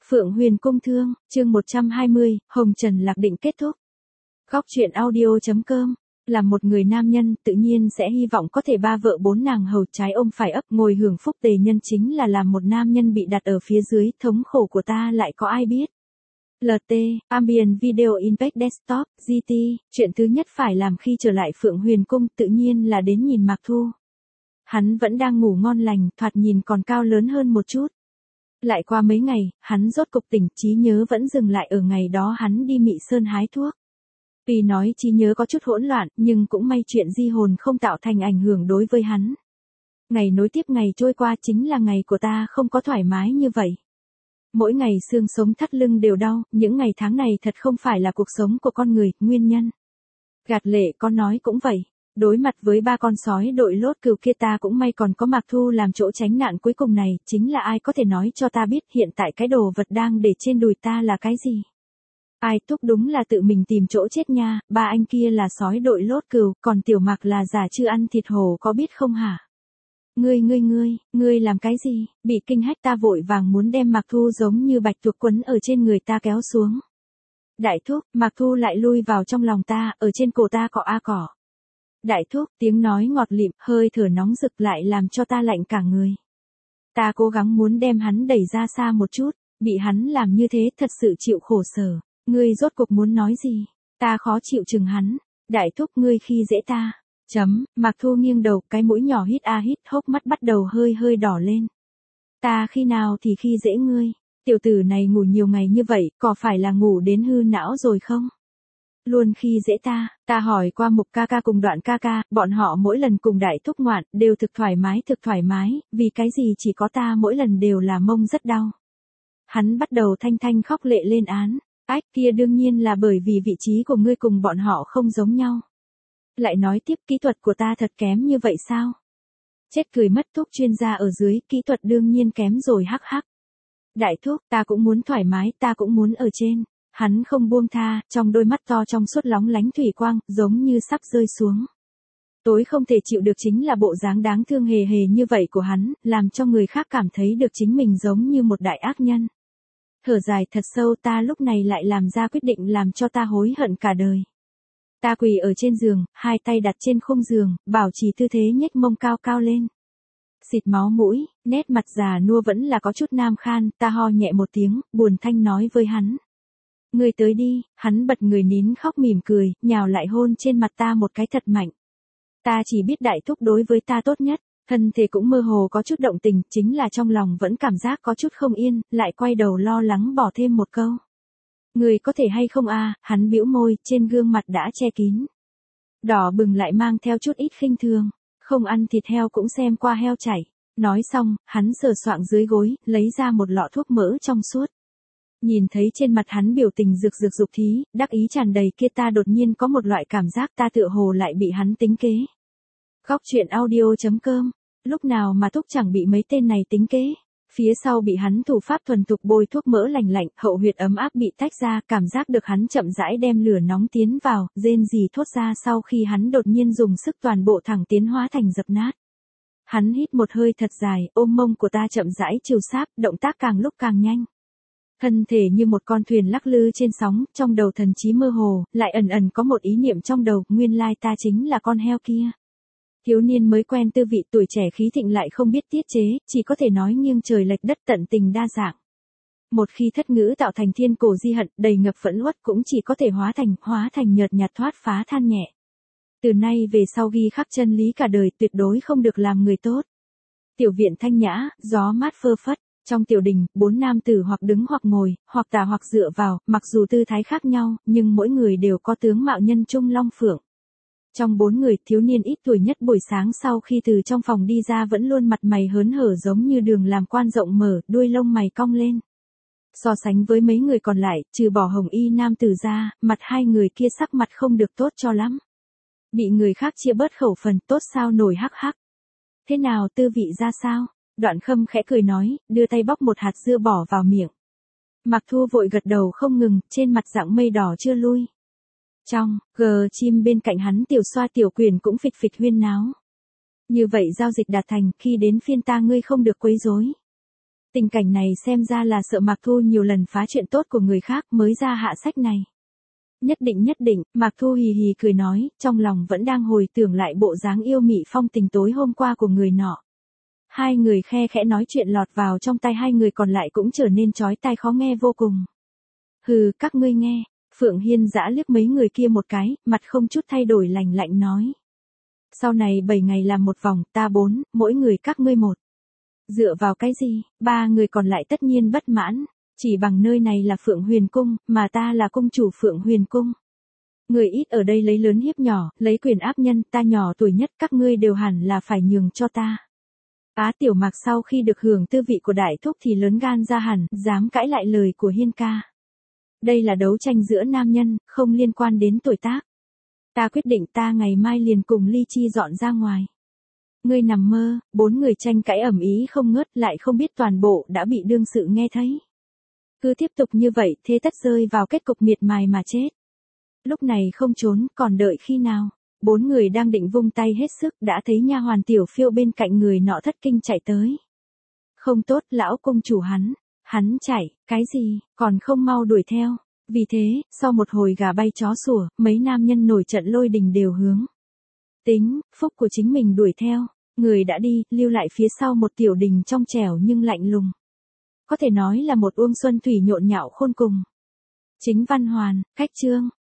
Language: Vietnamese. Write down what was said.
Phượng Huyền Cung Thương, chương 120, Hồng Trần Lạc Định kết thúc. Góc truyện audio.com. Là một người nam nhân, tự nhiên sẽ hy vọng có thể ba vợ bốn nàng hầu trái ôm phải ấp ngồi hưởng phúc tề nhân chính là làm một nam nhân bị đặt ở phía dưới, thống khổ của ta lại có ai biết. LT, Ambient Video Impact Desktop, GT, chuyện thứ nhất phải làm khi trở lại Phượng Huyền Cung tự nhiên là đến nhìn Mạc Thu. Hắn vẫn đang ngủ ngon lành, thoạt nhìn còn cao lớn hơn một chút. Lại qua mấy ngày, hắn rốt cục tỉnh, trí nhớ vẫn dừng lại ở ngày đó hắn đi Mị Sơn hái thuốc. Tuy nói trí nhớ có chút hỗn loạn, nhưng cũng may chuyện di hồn không tạo thành ảnh hưởng đối với hắn. Ngày nối tiếp ngày trôi qua chính là ngày của ta không có thoải mái như vậy. Mỗi ngày xương sống thắt lưng đều đau, những ngày tháng này thật không phải là cuộc sống của con người, nguyên nhân. Gạt lệ con nói cũng vậy. Đối mặt với ba con sói đội lốt cừu kia ta cũng may còn có Mạc Thu làm chỗ tránh nạn cuối cùng này, chính là ai có thể nói cho ta biết hiện tại cái đồ vật đang để trên đùi ta là cái gì. Ai Thúc đúng là tự mình tìm chỗ chết nha, ba anh kia là sói đội lốt cừu, còn Tiểu Mạc là giả chưa ăn thịt hổ có biết không hả? Ngươi làm cái gì? Bị kinh hách ta vội vàng muốn đem Mạc Thu giống như bạch tuộc quấn ở trên người ta kéo xuống. Đại thúc, Mạc Thu lại lui vào trong lòng ta, ở trên cổ ta cọ a cỏ. Đại thúc, tiếng nói ngọt lịm, hơi thở nóng rực lại làm cho ta lạnh cả người. Ta cố gắng muốn đem hắn đẩy ra xa một chút, bị hắn làm như thế thật sự chịu khổ sở. Ngươi rốt cuộc muốn nói gì? Ta khó chịu chừng hắn. Đại thúc ngươi khi dễ ta. Mạc Thu nghiêng đầu, cái mũi nhỏ hít a hít, hốc mắt bắt đầu hơi hơi đỏ lên. Ta khi nào thì khi dễ ngươi? Tiểu tử này ngủ nhiều ngày như vậy, có phải là ngủ đến hư não rồi không? Luôn khi dễ ta hỏi qua Mục ca ca cùng Đoạn ca ca, bọn họ mỗi lần cùng Đại thúc ngoạn, đều thực thoải mái, vì cái gì chỉ có ta mỗi lần đều là mông rất đau. Hắn bắt đầu thanh thanh khóc lệ lên án, ách kia đương nhiên là bởi vì vị trí của ngươi cùng bọn họ không giống nhau. Lại nói tiếp kỹ thuật của ta thật kém như vậy sao? Chết cười mất Thúc chuyên gia ở dưới, kỹ thuật đương nhiên kém rồi hắc hắc. Đại thúc, ta cũng muốn thoải mái, ta cũng muốn ở trên. Hắn không buông tha, trong đôi mắt to trong suốt lóng lánh thủy quang, giống như sắp rơi xuống. Tối không thể chịu được chính là bộ dáng đáng thương hề hề như vậy của hắn, làm cho người khác cảm thấy được chính mình giống như một đại ác nhân. Thở dài thật sâu ta lúc này lại làm ra quyết định làm cho ta hối hận cả đời. Ta quỳ ở trên giường, hai tay đặt trên khung giường, bảo trì tư thế nhếch mông cao cao lên. Xịt máu mũi, nét mặt già nua vẫn là có chút nam khan, ta ho nhẹ một tiếng, buồn thanh nói với hắn. Ngươi tới đi, hắn bật người nín khóc mỉm cười, nhào lại hôn trên mặt ta một cái thật mạnh. Ta chỉ biết Đại thúc đối với ta tốt nhất, thân thể cũng mơ hồ có chút động tình, chính là trong lòng vẫn cảm giác có chút không yên, lại quay đầu lo lắng bỏ thêm một câu. Ngươi có thể hay không a? Hắn bĩu môi, trên gương mặt đã che kín. Đỏ bừng lại mang theo chút ít khinh thường, không ăn thịt heo cũng xem qua heo chảy. Nói xong, hắn sờ soạng dưới gối, lấy ra một lọ thuốc mỡ trong suốt. Nhìn thấy trên mặt hắn biểu tình rực rực dục thí, đắc ý tràn đầy kia ta đột nhiên có một loại cảm giác ta tựa hồ lại bị hắn tính kế. Góc truyện audio.com. Lúc nào mà Thúc chẳng bị mấy tên này tính kế. Phía sau bị hắn thủ pháp thuần thục bôi thuốc mỡ lành lạnh, hậu huyệt ấm áp bị tách ra, cảm giác được hắn chậm rãi đem lửa nóng tiến vào, rên rỉ thốt ra sau khi hắn đột nhiên dùng sức toàn bộ thẳng tiến hóa thành dập nát. Hắn hít một hơi thật dài, ôm mông của ta chậm rãi chiều sáp, động tác càng lúc càng nhanh. Thân thể như một con thuyền lắc lư trên sóng, trong đầu thần trí mơ hồ, lại ẩn ẩn có một ý niệm trong đầu, nguyên lai ta chính là con heo kia. Thiếu niên mới quen tư vị tuổi trẻ khí thịnh lại không biết tiết chế, chỉ có thể nói nghiêng trời lệch đất tận tình đa dạng. Một khi thất ngữ tạo thành thiên cổ di hận, đầy ngập phẫn uất cũng chỉ có thể hóa thành nhợt nhạt thoát phá than nhẹ. Từ nay về sau ghi khắc chân lý cả đời tuyệt đối không được làm người tốt. Tiểu viện thanh nhã, gió mát phơ phất. Trong tiểu đình, 4 nam tử hoặc đứng hoặc ngồi, hoặc tả hoặc dựa vào, mặc dù tư thái khác nhau, nhưng mỗi người đều có tướng mạo nhân trung long phượng. Trong 4 người, thiếu niên ít tuổi nhất buổi sáng sau khi từ trong phòng đi ra vẫn luôn mặt mày hớn hở giống như đường làm quan rộng mở, đuôi lông mày cong lên. So sánh với mấy người còn lại, trừ bỏ hồng y nam tử ra, mặt hai người kia sắc mặt không được tốt cho lắm. Bị người khác chia bớt khẩu phần, tốt sao nổi hắc hắc. Thế nào tư vị ra sao? Đoạn Khâm khẽ cười nói, đưa tay bóc một hạt dưa bỏ vào miệng. Mạc Thu vội gật đầu không ngừng, trên mặt dạng mây đỏ chưa lui. Trong, chim bên cạnh hắn Tiểu Xoa Tiểu Quyền cũng phịch phịch huyên náo. Như vậy giao dịch đạt thành, khi đến phiên ta ngươi không được quấy rối. Tình cảnh này xem ra là sợ Mạc Thu nhiều lần phá chuyện tốt của người khác mới ra hạ sách này. Nhất định, Mạc Thu hì hì cười nói, trong lòng vẫn đang hồi tưởng lại bộ dáng yêu mị phong tình tối hôm qua của người nọ. Hai người khe khẽ nói chuyện lọt vào trong tai hai người còn lại cũng trở nên chói tai khó nghe vô cùng. Hừ, các ngươi nghe, Phượng Hiên dã liếc mấy người kia một cái, mặt không chút thay đổi lạnh lạnh nói. Sau này 7 ngày làm một vòng, ta 4, mỗi người các ngươi 1. Dựa vào cái gì, 3 người còn lại tất nhiên bất mãn, chỉ bằng nơi này là Phượng Huyền Cung, mà ta là cung chủ Phượng Huyền Cung. Người ít ở đây lấy lớn hiếp nhỏ, lấy quyền áp nhân, ta nhỏ tuổi nhất, các ngươi đều hẳn là phải nhường cho ta. Tiểu Mạc sau khi được hưởng tư vị của đại thúc thì lớn gan ra hẳn, dám cãi lại lời của Hiên ca. Đây là đấu tranh giữa nam nhân, không liên quan đến tuổi tác. Ta quyết định ta ngày mai liền cùng Ly Chi dọn ra ngoài. Ngươi nằm mơ, 4 người tranh cãi ầm ĩ không ngớt, lại không biết toàn bộ đã bị đương sự nghe thấy. Cứ tiếp tục như vậy, thế tất rơi vào kết cục miệt mài mà chết. Lúc này không trốn, còn đợi khi nào? 4 người đang định vung tay hết sức, đã thấy nha hoàn Tiểu Phiêu bên cạnh người nọ thất kinh chạy tới. Không tốt, lão cung chủ hắn chạy, cái gì, còn không mau đuổi theo. Vì thế, sau một hồi gà bay chó sủa, mấy nam nhân nổi trận lôi đình đều hướng. Tính, phúc của chính mình đuổi theo, người đã đi, lưu lại phía sau một tiểu đình trong trẻo nhưng lạnh lùng. Có thể nói là một uông xuân thủy nhộn nhạo khôn cùng. Chính văn hoàn, cách chương.